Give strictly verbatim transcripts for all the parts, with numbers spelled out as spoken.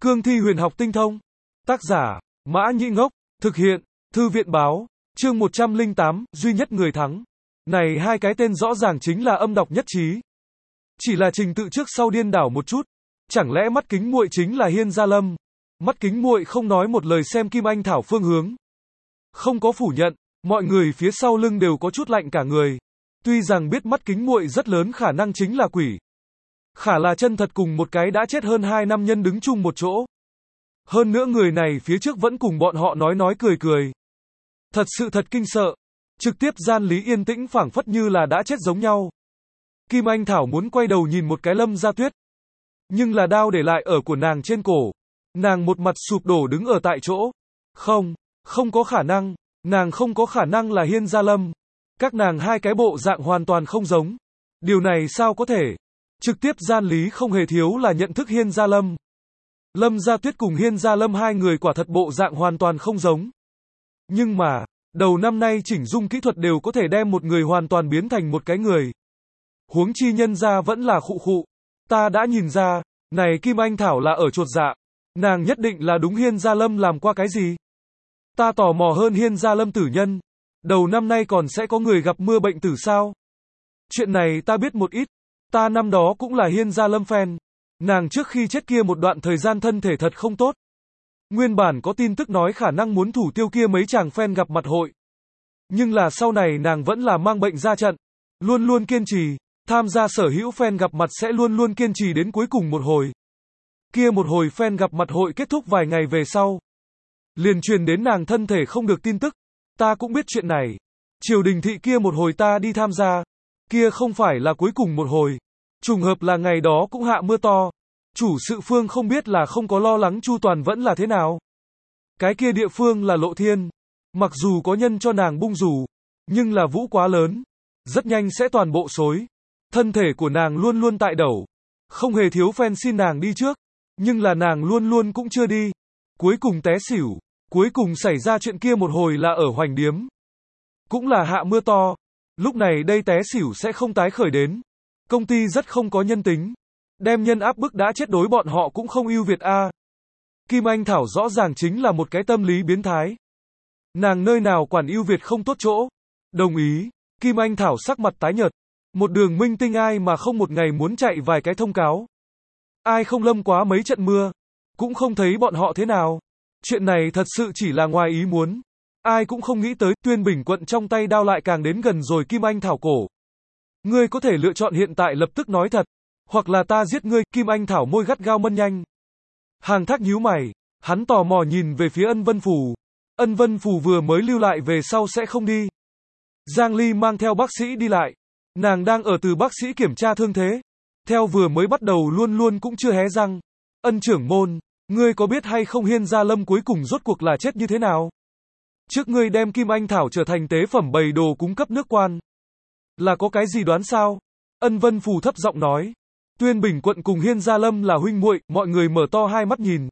Cương thi huyền học tinh thông. Tác giả, Mã Nhĩ Ngốc. Thực hiện, Thư viện Báo. Chương một trăm lẻ tám, duy nhất người thắng. Này hai cái tên rõ ràng chính là âm đọc nhất trí. Chỉ là trình tự trước sau điên đảo một chút. Chẳng lẽ mắt kính muội chính là Hiên Gia Lâm? Mắt kính muội không nói một lời xem Kim Anh Thảo phương hướng. Không có phủ nhận, mọi người phía sau lưng đều có chút lạnh cả người. Tuy rằng biết mắt kính muội rất lớn khả năng chính là quỷ. Khả là chân thật cùng một cái đã chết hơn hai năm nhân đứng chung một chỗ. Hơn nữa người này phía trước vẫn cùng bọn họ nói nói cười cười. Thật sự thật kinh sợ. Trực tiếp gian lý yên tĩnh phảng phất như là đã chết giống nhau. Kim Anh Thảo muốn quay đầu nhìn một cái Lâm Gia Tuyết. Nhưng là đao để lại ở của nàng trên cổ. Nàng một mặt sụp đổ đứng ở tại chỗ. Không, không có khả năng. Nàng không có khả năng là Hiên Gia Lâm. Các nàng hai cái bộ dạng hoàn toàn không giống. Điều này sao có thể? Trực tiếp gian lý không hề thiếu là nhận thức Hiên Gia Lâm. Lâm Gia Tuyết cùng Hiên Gia Lâm hai người quả thật bộ dạng hoàn toàn không giống. Nhưng mà, đầu năm nay chỉnh dung kỹ thuật đều có thể đem một người hoàn toàn biến thành một cái người. Huống chi nhân gia vẫn là khụ khụ. Ta đã nhìn ra, này Kim Anh Thảo là ở chuột dạ. Nàng nhất định là đúng Hiên Gia Lâm làm qua cái gì? Ta tò mò hơn Hiên Gia Lâm tử nhân. Đầu năm nay còn sẽ có người gặp mưa bệnh tử sao? Chuyện này ta biết một ít. Ta năm đó cũng là Hiên Gia Lâm fan. Nàng trước khi chết kia một đoạn thời gian thân thể thật không tốt. Nguyên bản có tin tức nói khả năng muốn thủ tiêu kia mấy chàng fan gặp mặt hội. Nhưng là sau này nàng vẫn là mang bệnh ra trận. Luôn luôn kiên trì. Tham gia sở hữu fan gặp mặt sẽ luôn luôn kiên trì đến cuối cùng một hồi. Kia một hồi fan gặp mặt hội kết thúc vài ngày về sau. Liền truyền đến nàng thân thể không được tin tức. Ta cũng biết chuyện này. Triều đình thị kia một hồi ta đi tham gia. Kia không phải là cuối cùng một hồi. Trùng hợp là ngày đó cũng hạ mưa to. Chủ sự phương không biết là không có lo lắng chu toàn vẫn là thế nào. Cái kia địa phương là Lộ Thiên. Mặc dù có nhân cho nàng bung rủ. Nhưng là vũ quá lớn. Rất nhanh sẽ toàn bộ xối. Thân thể của nàng luôn luôn tại đẩu. Không hề thiếu fan xin nàng đi trước. Nhưng là nàng luôn luôn cũng chưa đi. Cuối cùng té xỉu. Cuối cùng xảy ra chuyện kia một hồi là ở Hoành Điếm. Cũng là hạ mưa to. Lúc này đây té xỉu sẽ không tái khởi đến. Công ty rất không có nhân tính. Đem nhân áp bức đã chết đối bọn họ cũng không ưu việt a. Kim Anh Thảo rõ ràng chính là một cái tâm lý biến thái. Nàng nơi nào quản ưu việt không tốt chỗ. Đồng ý. Kim Anh Thảo sắc mặt tái nhợt. Một đường minh tinh ai mà không một ngày muốn chạy vài cái thông cáo. Ai không lâm quá mấy trận mưa. Cũng không thấy bọn họ thế nào. Chuyện này thật sự chỉ là ngoài ý muốn. Ai cũng không nghĩ tới Tuyên Bình Quận trong tay đao lại càng đến gần rồi Kim Anh Thảo cổ. Ngươi có thể lựa chọn hiện tại lập tức nói thật. Hoặc là ta giết ngươi. Kim Anh Thảo môi gắt gao mân nhanh. Hàng Thác nhíu mày. Hắn tò mò nhìn về phía Ân Vân Phù. Ân Vân Phù vừa mới lưu lại về sau sẽ không đi. Giang Ly mang theo bác sĩ đi lại. Nàng đang ở từ bác sĩ kiểm tra thương thế. Theo vừa mới bắt đầu luôn luôn cũng chưa hé răng. Ân trưởng môn, ngươi có biết hay không Hiên Gia Lâm cuối cùng rốt cuộc là chết như thế nào? Trước ngươi đem Kim Anh Thảo trở thành tế phẩm bày đồ cúng cấp nước quan. Là có cái gì đoán sao? Ân Vân Phù thấp giọng nói. Tuyên Bình Quận cùng Hiên Gia Lâm là huynh muội, mọi người mở to hai mắt nhìn.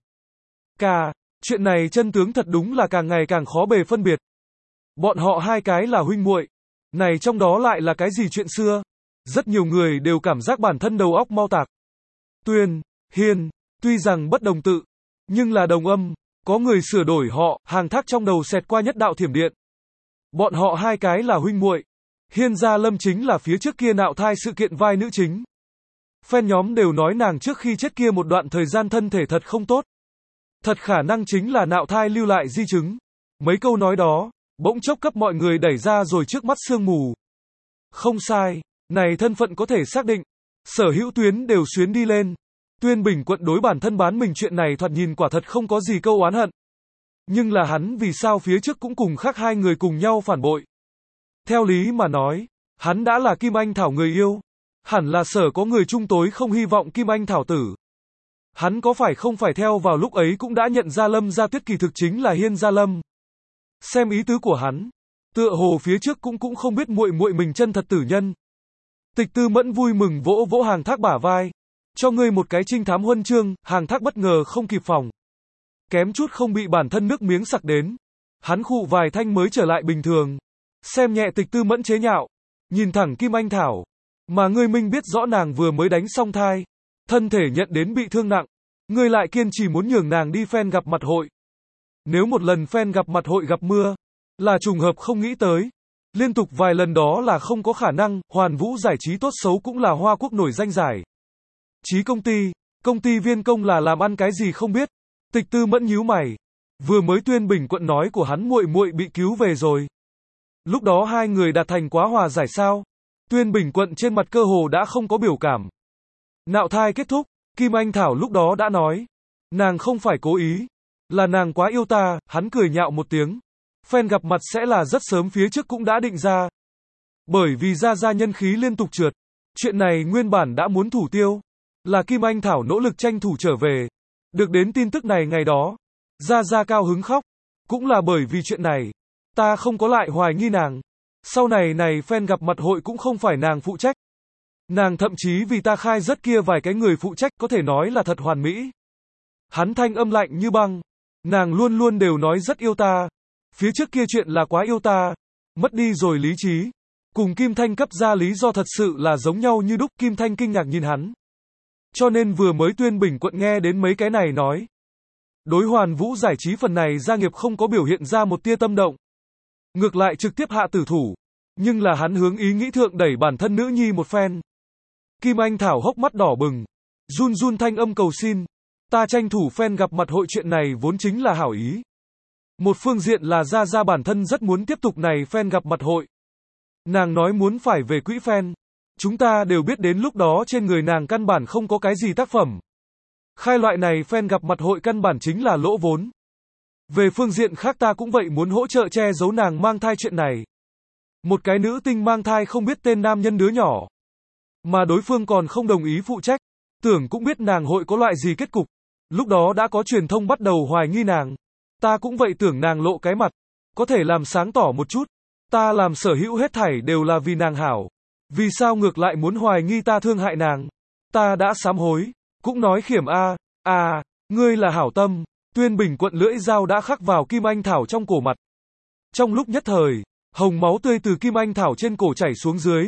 Cà, chuyện này chân tướng thật đúng là càng ngày càng khó bề phân biệt. Bọn họ hai cái là huynh muội. Này trong đó lại là cái gì chuyện xưa? Rất nhiều người đều cảm giác bản thân đầu óc mau tạc. Tuyên, Hiên, tuy rằng bất đồng tự, nhưng là đồng âm, có người sửa đổi họ, Hàng Thác trong đầu xẹt qua nhất đạo thiểm điện. Bọn họ hai cái là huynh muội. Hiên Gia Lâm chính là phía trước kia nạo thai sự kiện vai nữ chính. Fan nhóm đều nói nàng trước khi chết kia một đoạn thời gian thân thể thật không tốt. Thật khả năng chính là nạo thai lưu lại di chứng. Mấy câu nói đó, bỗng chốc cấp mọi người đẩy ra rồi trước mắt sương mù. Không sai, này thân phận có thể xác định. Sở hữu tuyến đều xuyến đi lên. Tuyên Bình Quận đối bản thân bán mình chuyện này thoạt nhìn quả thật không có gì câu oán hận. Nhưng là hắn vì sao phía trước cũng cùng khác hai người cùng nhau phản bội. Theo lý mà nói, hắn đã là Kim Anh Thảo người yêu. Hẳn là sở có người chung tối không hy vọng Kim Anh Thảo tử. Hắn có phải không phải theo vào lúc ấy cũng đã nhận ra Lâm Gia Tuyết kỳ thực chính là Hiên Gia Lâm. Xem ý tứ của hắn, tựa hồ phía trước cũng cũng không biết muội muội mình chân thật tử nhân. Tịch Tư Mẫn vui mừng vỗ vỗ Hàng Thác bả vai. Cho ngươi một cái trinh thám huân chương. Hàng Thác bất ngờ không kịp phòng. Kém chút không bị bản thân nước miếng sặc đến. Hắn khụ vài thanh mới trở lại bình thường. Xem nhẹ Tịch Tư Mẫn chế nhạo. Nhìn thẳng Kim Anh Thảo. Mà ngươi minh biết rõ nàng vừa mới đánh xong thai. Thân thể nhận đến bị thương nặng. ngươi lại kiên trì muốn nhường nàng đi fan gặp mặt hội. Nếu một lần fan gặp mặt hội gặp mưa, là trùng hợp không nghĩ tới. Liên tục vài lần đó là không có khả năng, Hoàn Vũ giải trí tốt xấu cũng là Hoa Quốc nổi danh giải. Chí công ty, công ty Viên Công là làm ăn cái gì không biết. Tịch Tư Mẫn nhíu mày. Vừa mới Tuyên Bình Quận nói của hắn muội muội bị cứu về rồi. Lúc đó hai người đạt thành quá hòa giải sao? Tuyên Bình Quận trên mặt cơ hồ đã không có biểu cảm. Nạo thai kết thúc, Kim Anh Thảo lúc đó đã nói. Nàng không phải cố ý. Là nàng quá yêu ta, hắn cười nhạo một tiếng. Fan gặp mặt sẽ là rất sớm phía trước cũng đã định ra. Bởi vì Gia Gia nhân khí liên tục trượt. Chuyện này nguyên bản đã muốn thủ tiêu. Là Kim Anh Thảo nỗ lực tranh thủ trở về. Được đến tin tức này ngày đó. Gia Gia cao hứng khóc. Cũng là bởi vì chuyện này. Ta không có lại hoài nghi nàng. Sau này này fan gặp mặt hội cũng không phải nàng phụ trách. Nàng thậm chí vì ta khai rất kia vài cái người phụ trách có thể nói là thật hoàn mỹ. Hắn thanh âm lạnh như băng. Nàng luôn luôn đều nói rất yêu ta. Phía trước kia chuyện là quá yêu ta. Mất đi rồi lý trí. Cùng Kim Thanh cấp ra lý do thật sự là giống nhau như đúc. Kim Thanh kinh ngạc nhìn hắn. Cho nên vừa mới Tuyên Bình Quận nghe đến mấy cái này nói. Đối Hoàn Vũ giải trí phần này gia nghiệp không có biểu hiện ra một tia tâm động. Ngược lại trực tiếp hạ tử thủ. Nhưng là hắn hướng ý nghĩ thượng đẩy bản thân nữ nhi một phen. Kim Anh Thảo hốc mắt đỏ bừng. Run run thanh âm cầu xin. Ta tranh thủ fan gặp mặt hội chuyện này vốn chính là hảo ý. Một phương diện là Gia Gia bản thân rất muốn tiếp tục này fan gặp mặt hội. Nàng nói muốn phải về quỹ fan. Chúng ta đều biết đến lúc đó trên người nàng căn bản không có cái gì tác phẩm. Khai loại này fan gặp mặt hội căn bản chính là lỗ vốn. Về phương diện khác ta cũng vậy muốn hỗ trợ che giấu nàng mang thai chuyện này. Một cái nữ tinh mang thai không biết tên nam nhân đứa nhỏ. Mà đối phương còn không đồng ý phụ trách. Tưởng cũng biết nàng hội có loại gì kết cục. Lúc đó đã có truyền thông bắt đầu hoài nghi nàng. Ta cũng vậy tưởng nàng lộ cái mặt. Có thể làm sáng tỏ một chút. Ta làm sở hữu hết thảy đều là vì nàng hảo. Vì sao ngược lại muốn hoài nghi ta thương hại nàng. Ta đã sám hối. Cũng nói khiểm a à, ngươi là hảo tâm. Tuyên Bình Quận lưỡi dao đã khắc vào Kim Anh Thảo trong cổ mặt. Trong lúc nhất thời, hồng máu tươi từ Kim Anh Thảo trên cổ chảy xuống dưới.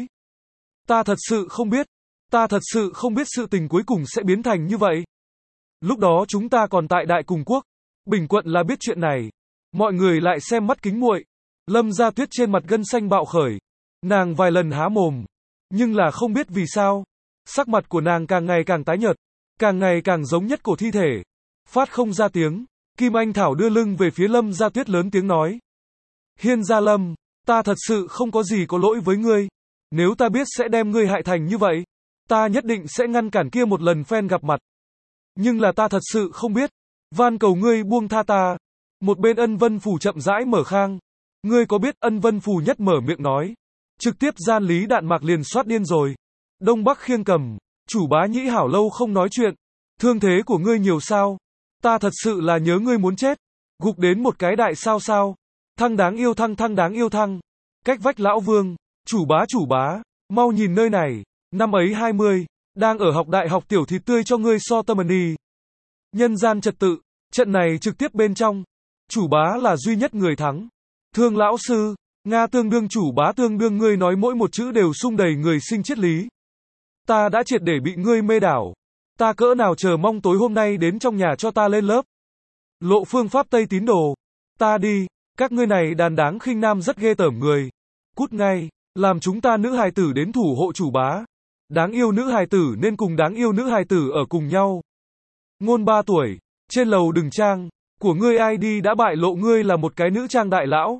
Ta thật sự không biết. Ta thật sự không biết sự tình cuối cùng sẽ biến thành như vậy. Lúc đó chúng ta còn tại Đại Cùng Quốc. Bình Quận là biết chuyện này. Mọi người lại xem mắt kính muội. Lâm Gia Tuyết trên mặt gân xanh bạo khởi. Nàng vài lần há mồm. Nhưng là không biết vì sao. Sắc mặt của nàng càng ngày càng tái nhợt. Càng ngày càng giống nhất cổ thi thể. Phát không ra tiếng. Kim Anh Thảo đưa lưng về phía Lâm Gia Tuyết lớn tiếng nói. Hiên Gia Lâm, ta thật sự không có gì có lỗi với ngươi. Nếu ta biết sẽ đem ngươi hại thành như vậy. Ta nhất định sẽ ngăn cản kia một lần fan gặp mặt. Nhưng là ta thật sự không biết. Van cầu ngươi buông tha ta. Một bên Ân Vân Phủ chậm rãi mở khang. Ngươi có biết Ân Vân Phủ nhất mở miệng nói. Trực tiếp gian lý đạn mạc liền soát điên rồi. Đông Bắc khiêng cầm. Chủ bá nhĩ hảo lâu không nói chuyện. Thương thế của ngươi nhiều sao. Ta thật sự là nhớ ngươi muốn chết. Gục đến một cái đại sao sao. Thăng đáng yêu thăng thăng đáng yêu thăng. Cách vách lão vương. Chủ bá chủ bá. Mau nhìn nơi này. Năm ấy hai mươi. Đang ở học đại học tiểu thịt tươi cho ngươi so tâm đi. Nhân gian trật tự. Trận này trực tiếp bên trong. Chủ bá là duy nhất người thắng. Thương lão sư. Nga tương đương chủ bá tương đương ngươi nói mỗi một chữ đều sung đầy người sinh triết lý. Ta đã triệt để bị ngươi mê đảo. Ta cỡ nào chờ mong tối hôm nay đến trong nhà cho ta lên lớp. Lộ phương pháp Tây tín đồ. Ta đi. Các ngươi này đàn đáng khinh nam rất ghê tởm người. Cút ngay. Làm chúng ta nữ hài tử đến thủ hộ chủ bá. Đáng yêu nữ hài tử nên cùng đáng yêu nữ hài tử ở cùng nhau. Ngôn ba tuổi. Trên lầu đừng trang. Của ngươi i đê đã bại lộ ngươi là một cái nữ trang đại lão.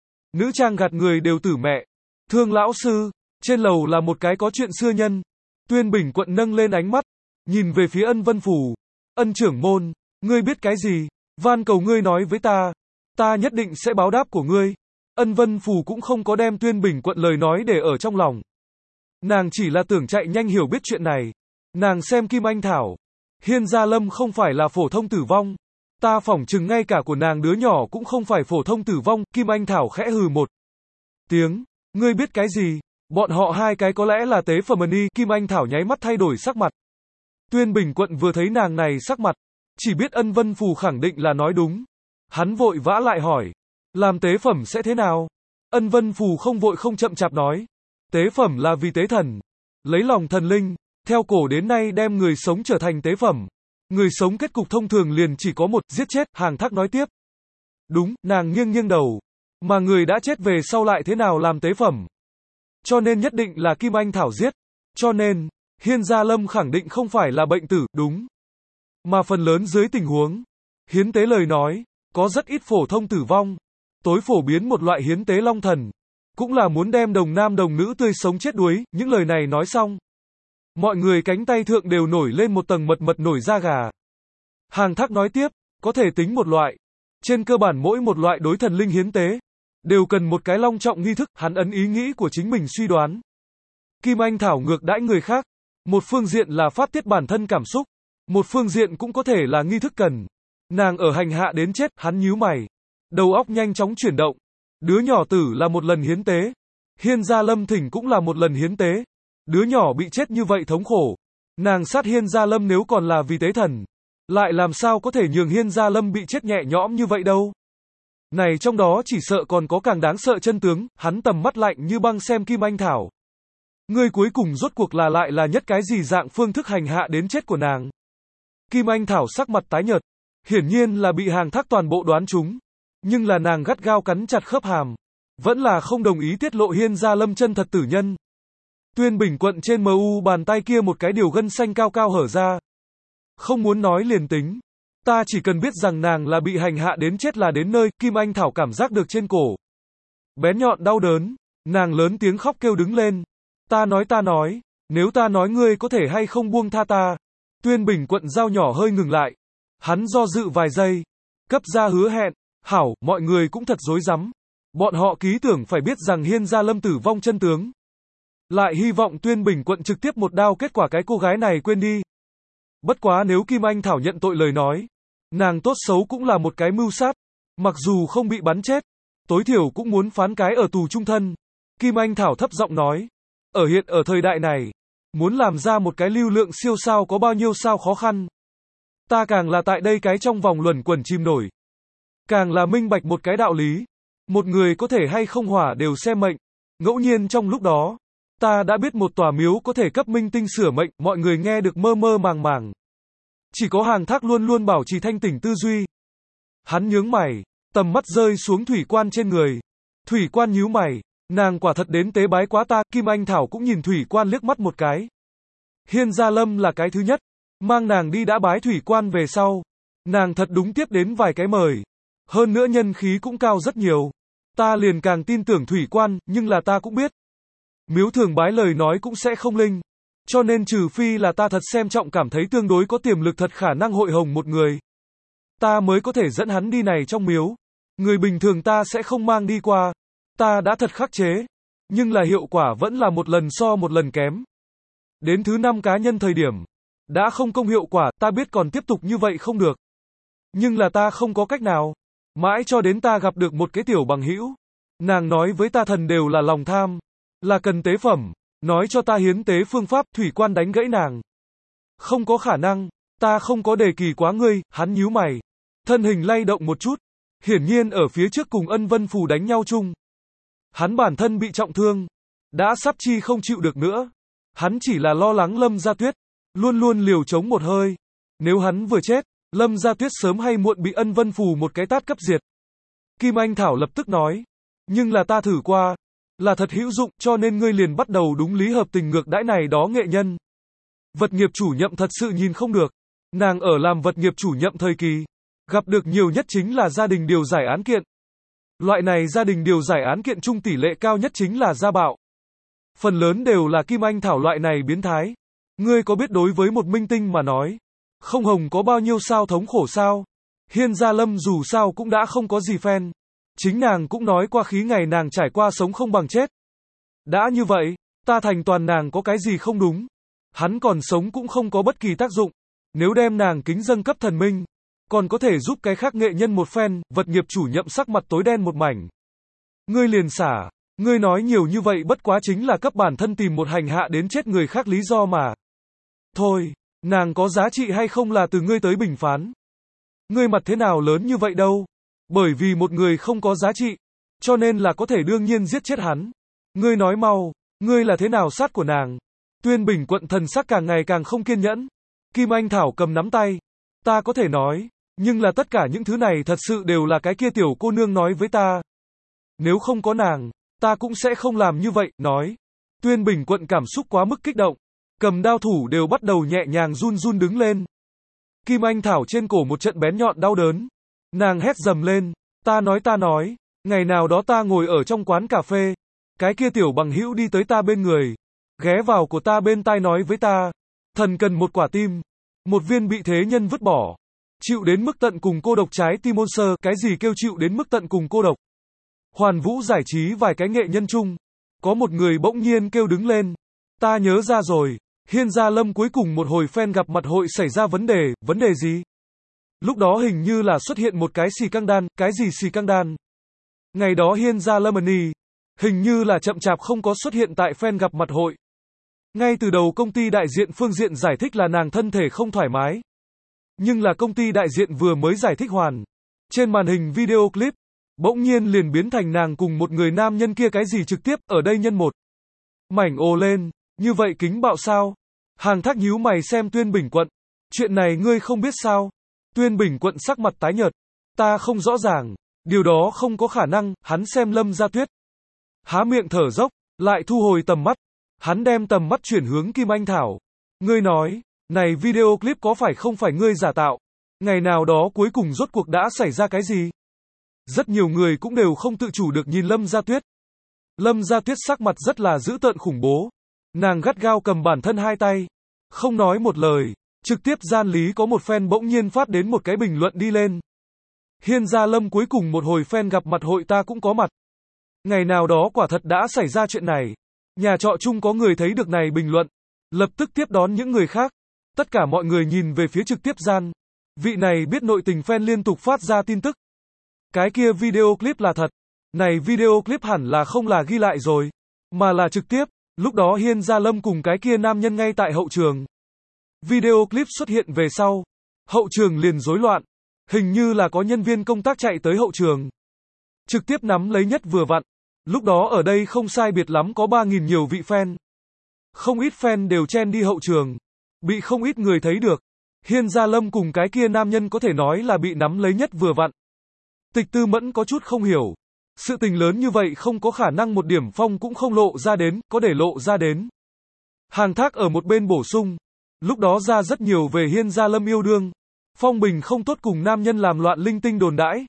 Nữ trang gạt người đều tử mẹ. Thương lão sư. Trên lầu là một cái có chuyện xưa nhân. Tuyên Bình Quận nâng lên ánh mắt. Nhìn về phía Ân Vân Phủ. Ân trưởng môn. Ngươi biết cái gì? Van cầu ngươi nói với ta. Ta nhất định sẽ báo đáp của ngươi. Ân Vân Phủ cũng không có đem Tuyên Bình Quận lời nói để ở trong lòng. Nàng chỉ là tưởng chạy nhanh hiểu biết chuyện này. Nàng xem Kim Anh Thảo. Hiên Gia Lâm không phải là phổ thông tử vong. Ta phỏng chừng ngay cả của nàng đứa nhỏ cũng không phải phổ thông tử vong. Kim Anh Thảo khẽ hừ một tiếng. Ngươi biết cái gì? Bọn họ hai cái có lẽ là tế phẩm đi. Kim Anh Thảo nháy mắt thay đổi sắc mặt. Tuyên Bình Quận vừa thấy nàng này sắc mặt. Chỉ biết Ân Vân Phù khẳng định là nói đúng. Hắn vội vã lại hỏi. Làm tế phẩm sẽ thế nào? Ân Vân Phù không vội không chậm chạp nói. Tế phẩm là vì tế thần. Lấy lòng thần linh. Theo cổ đến nay đem người sống trở thành tế phẩm. Người sống kết cục thông thường liền chỉ có một, giết chết, Hàng Thác nói tiếp. Đúng, nàng nghiêng nghiêng đầu. Mà người đã chết về sau lại thế nào làm tế phẩm? Cho nên nhất định là Kim Anh Thảo giết. Cho nên, Hiên Gia Lâm khẳng định không phải là bệnh tử, đúng. Mà phần lớn dưới tình huống hiến tế lời nói, có rất ít phổ thông tử vong. Tối phổ biến một loại hiến tế long thần, cũng là muốn đem đồng nam đồng nữ tươi sống chết đuối. Những lời này nói xong, mọi người cánh tay thượng đều nổi lên một tầng mật mật nổi da gà. Hàng Thác nói tiếp, có thể tính một loại. Trên cơ bản mỗi một loại đối thần linh hiến tế, đều cần một cái long trọng nghi thức. Hắn ấn ý nghĩ của chính mình suy đoán. Kim Anh Thảo ngược đãi người khác. Một phương diện là phát tiết bản thân cảm xúc. Một phương diện cũng có thể là nghi thức cần. Nàng ở hành hạ đến chết, hắn nhíu mày. Đầu óc nhanh chóng chuyển động. Đứa nhỏ tử là một lần hiến tế. Hiên Gia Lâm thỉnh cũng là một lần hiến tế. Đứa nhỏ bị chết như vậy thống khổ. Nàng sát Hiên Gia Lâm nếu còn là vì tế thần, lại làm sao có thể nhường Hiên Gia Lâm bị chết nhẹ nhõm như vậy đâu. Này trong đó chỉ sợ còn có càng đáng sợ chân tướng. Hắn tầm mắt lạnh như băng xem Kim Anh Thảo. Ngươi cuối cùng rốt cuộc là lại là nhất cái gì dạng phương thức hành hạ đến chết của nàng? Kim Anh Thảo sắc mặt tái nhợt. Hiển nhiên là bị Hàng Thác toàn bộ đoán trúng. Nhưng là nàng gắt gao cắn chặt khớp hàm. Vẫn là không đồng ý tiết lộ Hiên Gia Lâm chân thật tử nhân. Tuyên Bình Quận trên mờ u bàn tay kia một cái điều gân xanh cao cao hở ra. Không muốn nói liền tính. Ta chỉ cần biết rằng nàng là bị hành hạ đến chết là đến nơi. Kim Anh Thảo cảm giác được trên cổ bén nhọn đau đớn. Nàng lớn tiếng khóc kêu đứng lên. Ta nói ta nói. Nếu ta nói ngươi có thể hay không buông tha ta. Tuyên Bình Quận dao nhỏ hơi ngừng lại. Hắn do dự vài giây. Cấp ra hứa hẹn. Hảo, mọi người cũng thật rối rắm. Bọn họ ký tưởng phải biết rằng Hiên Gia Lâm tử vong chân tướng. Lại hy vọng Tuyên Bình Quận trực tiếp một đao kết quả cái cô gái này quên đi. Bất quá nếu Kim Anh Thảo nhận tội lời nói, nàng tốt xấu cũng là một cái mưu sát. Mặc dù không bị bắn chết, tối thiểu cũng muốn phán cái ở tù trung thân. Kim Anh Thảo thấp giọng nói. Ở hiện ở thời đại này, muốn làm ra một cái lưu lượng siêu sao có bao nhiêu sao khó khăn. Ta càng là tại đây cái trong vòng luẩn quẩn chìm nổi. Càng là minh bạch một cái đạo lý. Một người có thể hay không hỏa đều xem mệnh. Ngẫu nhiên trong lúc đó, ta đã biết một tòa miếu có thể cấp minh tinh sửa mệnh. Mọi người nghe được mơ mơ màng màng. Chỉ có Hàng Thác luôn luôn bảo trì thanh tỉnh tư duy. Hắn nhướng mày, tầm mắt rơi xuống Thủy Quan trên người. Thủy Quan nhíu mày. Nàng quả thật đến tế bái quá ta. Kim Anh Thảo cũng nhìn Thủy Quan liếc mắt một cái. Hiên Gia Lâm là cái thứ nhất. Mang nàng đi đã bái Thủy Quan về sau. Nàng thật đúng tiếp đến vài cái mời. Hơn nữa nhân khí cũng cao rất nhiều. Ta liền càng tin tưởng Thủy Quan, nhưng là ta cũng biết. Miếu thường bái lời nói cũng sẽ không linh. Cho nên trừ phi là ta thật xem trọng cảm thấy tương đối có tiềm lực thật khả năng hội hồng một người. Ta mới có thể dẫn hắn đi này trong miếu. Người bình thường ta sẽ không mang đi qua. Ta đã thật khắc chế. Nhưng là hiệu quả vẫn là một lần so một lần kém. Đến thứ năm cá nhân thời điểm. Đã không công hiệu quả, ta biết còn tiếp tục như vậy không được. Nhưng là ta không có cách nào. Mãi cho đến ta gặp được một cái tiểu bằng hữu. Nàng nói với ta thần đều là lòng tham. Là cần tế phẩm. Nói cho ta hiến tế phương pháp. Thủy Quan đánh gãy nàng. Không có khả năng. Ta không có đề kỳ quá ngươi. Hắn nhíu mày. Thân hình lay động một chút. Hiển nhiên ở phía trước cùng Ân Vân Phù đánh nhau chung. Hắn bản thân bị trọng thương. Đã sắp chi không chịu được nữa. Hắn chỉ là lo lắng Lâm Gia Tuyết. Luôn luôn liều chống một hơi. Nếu hắn vừa chết, Lâm Gia Tuyết sớm hay muộn bị Ân Vân Phù một cái tát cấp diệt. Kim Anh Thảo lập tức nói. Nhưng là ta thử qua. Là thật hữu dụng, cho nên ngươi liền bắt đầu đúng lý hợp tình ngược đãi này đó nghệ nhân. Vật nghiệp chủ nhậm thật sự nhìn không được. Nàng ở làm vật nghiệp chủ nhậm thời kỳ. Gặp được nhiều nhất chính là gia đình điều giải án kiện. Loại này gia đình điều giải án kiện chung tỷ lệ cao nhất chính là gia bạo. Phần lớn đều là Kim Anh Thảo loại này biến thái. Ngươi có biết đối với một minh tinh mà nói, không hồng có bao nhiêu sao thống khổ sao? Hiên Gia Lâm dù sao cũng đã không có gì fan. Chính nàng cũng nói qua khí ngày nàng trải qua sống không bằng chết. Đã như vậy, ta thành toàn nàng có cái gì không đúng? Hắn còn sống cũng không có bất kỳ tác dụng. Nếu đem nàng kính dâng cấp thần minh, còn có thể giúp cái khác nghệ nhân một phen. Vật nghiệp chủ nhậm sắc mặt tối đen một mảnh. Ngươi liền xả. Ngươi nói nhiều như vậy bất quá chính là cấp bản thân tìm một hành hạ đến chết người khác lý do mà. Thôi, nàng có giá trị hay không là từ ngươi tới bình phán. Ngươi mặt thế nào lớn như vậy đâu. Bởi vì một người không có giá trị, cho nên là có thể đương nhiên giết chết hắn. Ngươi nói mau, ngươi là thế nào sát của nàng. Tuyên Bình Quận thần sắc càng ngày càng không kiên nhẫn. Kim Anh Thảo cầm nắm tay. Ta có thể nói, nhưng là tất cả những thứ này thật sự đều là cái kia tiểu cô nương nói với ta. Nếu không có nàng, ta cũng sẽ không làm như vậy, nói. Tuyên Bình Quận cảm xúc quá mức kích động. Cầm đao thủ đều bắt đầu nhẹ nhàng run run đứng lên. Kim Anh Thảo trên cổ một trận bén nhọn đau đớn. Nàng hét dầm lên. Ta nói ta nói, ngày nào đó ta ngồi ở trong quán cà phê. Cái kia tiểu bằng hữu đi tới ta bên người. Ghé vào của ta bên tai nói với ta. Thần cần một quả tim. Một viên bị thế nhân vứt bỏ. Chịu đến mức tận cùng cô độc trái tim monster. Cái gì kêu chịu đến mức tận cùng cô độc? Hoàn Vũ giải trí vài cái nghệ nhân chung. Có một người bỗng nhiên kêu đứng lên. Ta nhớ ra rồi. Hiên Gia Lâm cuối cùng một hồi fan gặp mặt hội xảy ra vấn đề. Vấn đề gì? Lúc đó hình như là xuất hiện một cái xì căng đan. Cái gì xì căng đan? Ngày đó Hiên Gia Lâm hình như là chậm chạp không có xuất hiện tại fan gặp mặt hội. Ngay từ đầu công ty đại diện phương diện giải thích là nàng thân thể không thoải mái. Nhưng là công ty đại diện vừa mới giải thích hoàn. Trên màn hình video clip, bỗng nhiên liền biến thành nàng cùng một người nam nhân kia cái gì trực tiếp, ở đây nhân một. Mảnh ồ lên, như vậy kính bạo sao? Hàng Thác nhíu mày xem Tuyên Bình Quận. Chuyện này ngươi không biết sao? Tuyên Bình Quận sắc mặt tái nhợt. Ta không rõ ràng, điều đó không có khả năng, hắn xem Lâm Gia Tuyết. Há miệng thở dốc, lại thu hồi tầm mắt. Hắn đem tầm mắt chuyển hướng Kim Anh Thảo. Ngươi nói, này video clip có phải không phải ngươi giả tạo? Ngày nào đó cuối cùng rốt cuộc đã xảy ra cái gì? Rất nhiều người cũng đều không tự chủ được nhìn Lâm Gia Tuyết. Lâm Gia Tuyết sắc mặt rất là dữ tợn khủng bố. Nàng gắt gao cầm bản thân hai tay. Không nói một lời. Trực tiếp gian lý có một fan bỗng nhiên phát đến một cái bình luận đi lên. Hiên Gia Lâm cuối cùng một hồi fan gặp mặt hội ta cũng có mặt. Ngày nào đó quả thật đã xảy ra chuyện này. Nhà trọ chung có người thấy được này bình luận. Lập tức tiếp đón những người khác. Tất cả mọi người nhìn về phía trực tiếp gian. Vị này biết nội tình fan liên tục phát ra tin tức. Cái kia video clip là thật. Này video clip hẳn là không là ghi lại rồi. Mà là trực tiếp. Lúc đó Hiên Gia Lâm cùng cái kia nam nhân ngay tại hậu trường. Video clip xuất hiện về sau. Hậu trường liền rối loạn. Hình như là có nhân viên công tác chạy tới hậu trường. Trực tiếp nắm lấy nhất vừa vặn. Lúc đó ở đây không sai biệt lắm có ba nghìn nhiều vị fan. Không ít fan đều chen đi hậu trường. Bị không ít người thấy được. Hiên Gia Lâm cùng cái kia nam nhân có thể nói là bị nắm lấy nhất vừa vặn. Tịch Tư Mẫn có chút không hiểu. Sự tình lớn như vậy không có khả năng một điểm phong cũng không lộ ra đến, có để lộ ra đến. Hàng Thác ở một bên bổ sung. Lúc đó ra rất nhiều về Hiên Gia Lâm yêu đương. Phong bình không tốt cùng nam nhân làm loạn linh tinh đồn đãi.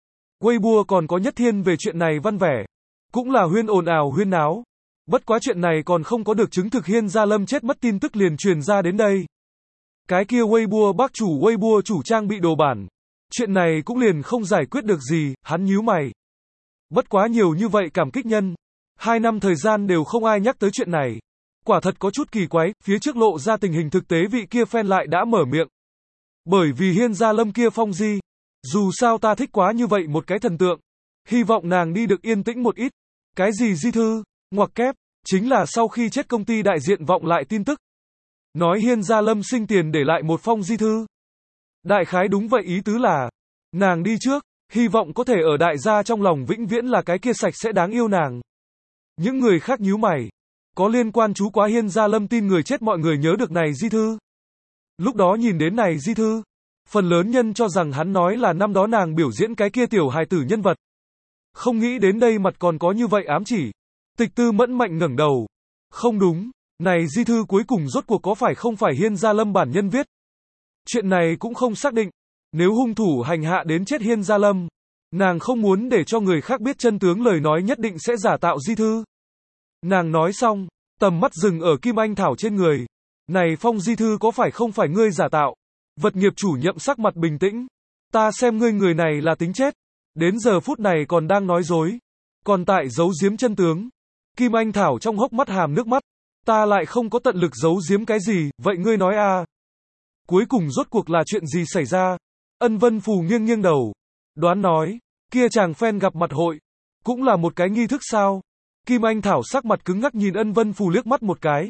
Weibo còn có Nhất Thiên về chuyện này văn vẻ. Cũng là huyên ồn ào huyên náo. Bất quá chuyện này còn không có được chứng thực Hiên Gia Lâm chết mất tin tức liền truyền ra đến đây. Cái kia Weibo bác chủ Weibo chủ trang bị đồ bản. Chuyện này cũng liền không giải quyết được gì, hắn nhíu mày. Bất quá nhiều như vậy cảm kích nhân. Hai năm thời gian đều không ai nhắc tới chuyện này. Quả thật có chút kỳ quái, phía trước lộ ra tình hình thực tế vị kia fan lại đã mở miệng. Bởi vì Hiên Gia Lâm kia phong di. Dù sao ta thích quá như vậy một cái thần tượng. Hy vọng nàng đi được yên tĩnh một ít. Cái gì di thư, ngoặc kép, chính là sau khi chết công ty đại diện vọng lại tin tức. Nói Hiên Gia Lâm sinh tiền để lại một phong di thư. Đại khái đúng vậy ý tứ là. Nàng đi trước, hy vọng có thể ở đại gia trong lòng vĩnh viễn là cái kia sạch sẽ đáng yêu nàng. Những người khác nhíu mày. Có liên quan chú quá Hiên Gia Lâm tin người chết mọi người nhớ được này di thư. Lúc đó nhìn đến này di thư. Phần lớn nhân cho rằng hắn nói là năm đó nàng biểu diễn cái kia tiểu hài tử nhân vật. Không nghĩ đến đây mặt còn có như vậy ám chỉ. Tịch Tư Mẫn mạnh ngẩng đầu. Không đúng, này di thư cuối cùng rốt cuộc có phải không phải Hiên Gia Lâm bản nhân viết. Chuyện này cũng không xác định. Nếu hung thủ hành hạ đến chết Hiên Gia Lâm, nàng không muốn để cho người khác biết chân tướng lời nói nhất định sẽ giả tạo di thư. Nàng nói xong, tầm mắt dừng ở Kim Anh Thảo trên người. Này phong di thư có phải không phải ngươi giả tạo? Vật nghiệp chủ nhậm sắc mặt bình tĩnh. Ta xem ngươi người này là tính chết. Đến giờ phút này còn đang nói dối. Còn tại giấu giếm chân tướng. Kim Anh Thảo trong hốc mắt hàm nước mắt. Ta lại không có tận lực giấu giếm cái gì, vậy ngươi nói à? Cuối cùng rốt cuộc là chuyện gì xảy ra? Ân Vân Phù nghiêng nghiêng đầu. Đoán nói, kia chàng fan gặp mặt hội. Cũng là một cái nghi thức sao? Kim Anh Thảo sắc mặt cứng ngắc nhìn Ân Vân Phù liếc mắt một cái.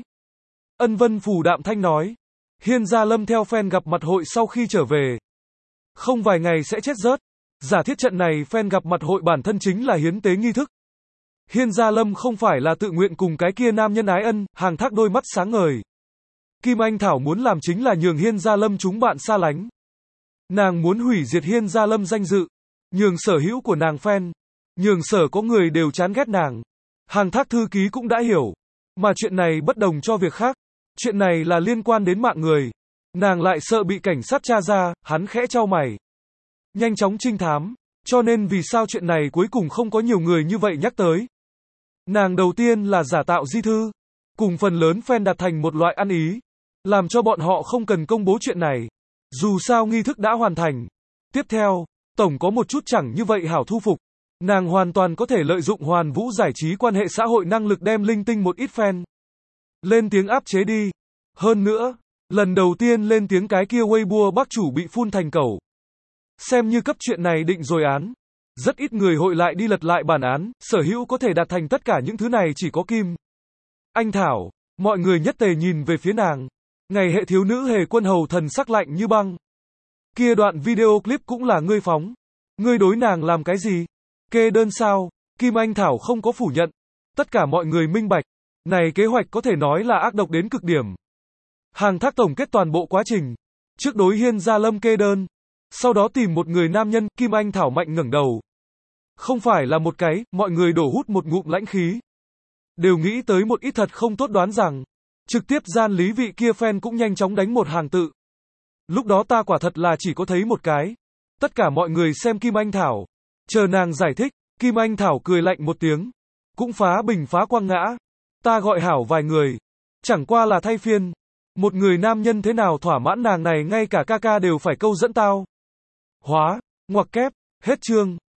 Ân Vân Phù đạm thanh nói. Hiên Gia Lâm theo fan gặp mặt hội sau khi trở về. Không vài ngày sẽ chết rớt. Giả thiết trận này fan gặp mặt hội bản thân chính là hiến tế nghi thức. Hiên Gia Lâm không phải là tự nguyện cùng cái kia nam nhân ái ân, Hàng Thác đôi mắt sáng ngời. Kim Anh Thảo muốn làm chính là nhường Hiên Gia Lâm chúng bạn xa lánh. Nàng muốn hủy diệt Hiên Gia Lâm danh dự, nhường sở hữu của nàng fan, nhường sở có người đều chán ghét nàng. Hàng Thác thư ký cũng đã hiểu, mà chuyện này bất đồng cho việc khác. Chuyện này là liên quan đến mạng người. Nàng lại sợ bị cảnh sát tra ra, hắn khẽ chau mày. Nhanh chóng trinh thám, cho nên vì sao chuyện này cuối cùng không có nhiều người như vậy nhắc tới. Nàng đầu tiên là giả tạo di thư, cùng phần lớn fan đạt thành một loại ăn ý, làm cho bọn họ không cần công bố chuyện này. Dù sao nghi thức đã hoàn thành. Tiếp theo, tổng có một chút chẳng như vậy hảo thu phục. Nàng hoàn toàn có thể lợi dụng Hoàn Vũ giải trí quan hệ xã hội năng lực đem linh tinh một ít fan lên tiếng áp chế đi. Hơn nữa, lần đầu tiên lên tiếng cái kia Weibo bác chủ bị phun thành cẩu. Xem như cấp chuyện này định rồi án. Rất ít người hội lại đi lật lại bản án, sở hữu có thể đạt thành tất cả những thứ này chỉ có Kim Anh Thảo. Mọi người nhất tề nhìn về phía nàng. Ngày hệ thiếu nữ hề quân hầu thần sắc lạnh như băng. Kia đoạn video clip cũng là ngươi phóng. Ngươi đối nàng làm cái gì? Kê đơn sao? Kim Anh Thảo không có phủ nhận. Tất cả mọi người minh bạch. Này kế hoạch có thể nói là ác độc đến cực điểm. Hàng Thác tổng kết toàn bộ quá trình. Trước đối Hiên Gia Lâm kê đơn. Sau đó tìm một người nam nhân, Kim Anh Thảo mạnh ngẩng đầu. Không phải là một cái, mọi người đổ hút một ngụm lãnh khí. Đều nghĩ tới một ít thật không tốt đoán rằng. Trực tiếp gian lý vị kia fan cũng nhanh chóng đánh một hàng tự. Lúc đó ta quả thật là chỉ có thấy một cái. Tất cả mọi người xem Kim Anh Thảo. Chờ nàng giải thích, Kim Anh Thảo cười lạnh một tiếng. Cũng phá bình phá quăng ngã. Ta gọi hảo vài người. Chẳng qua là thay phiên. Một người nam nhân thế nào thỏa mãn nàng này ngay cả ca ca đều phải câu dẫn tao. Hóa, ngoặc kép, hết chương.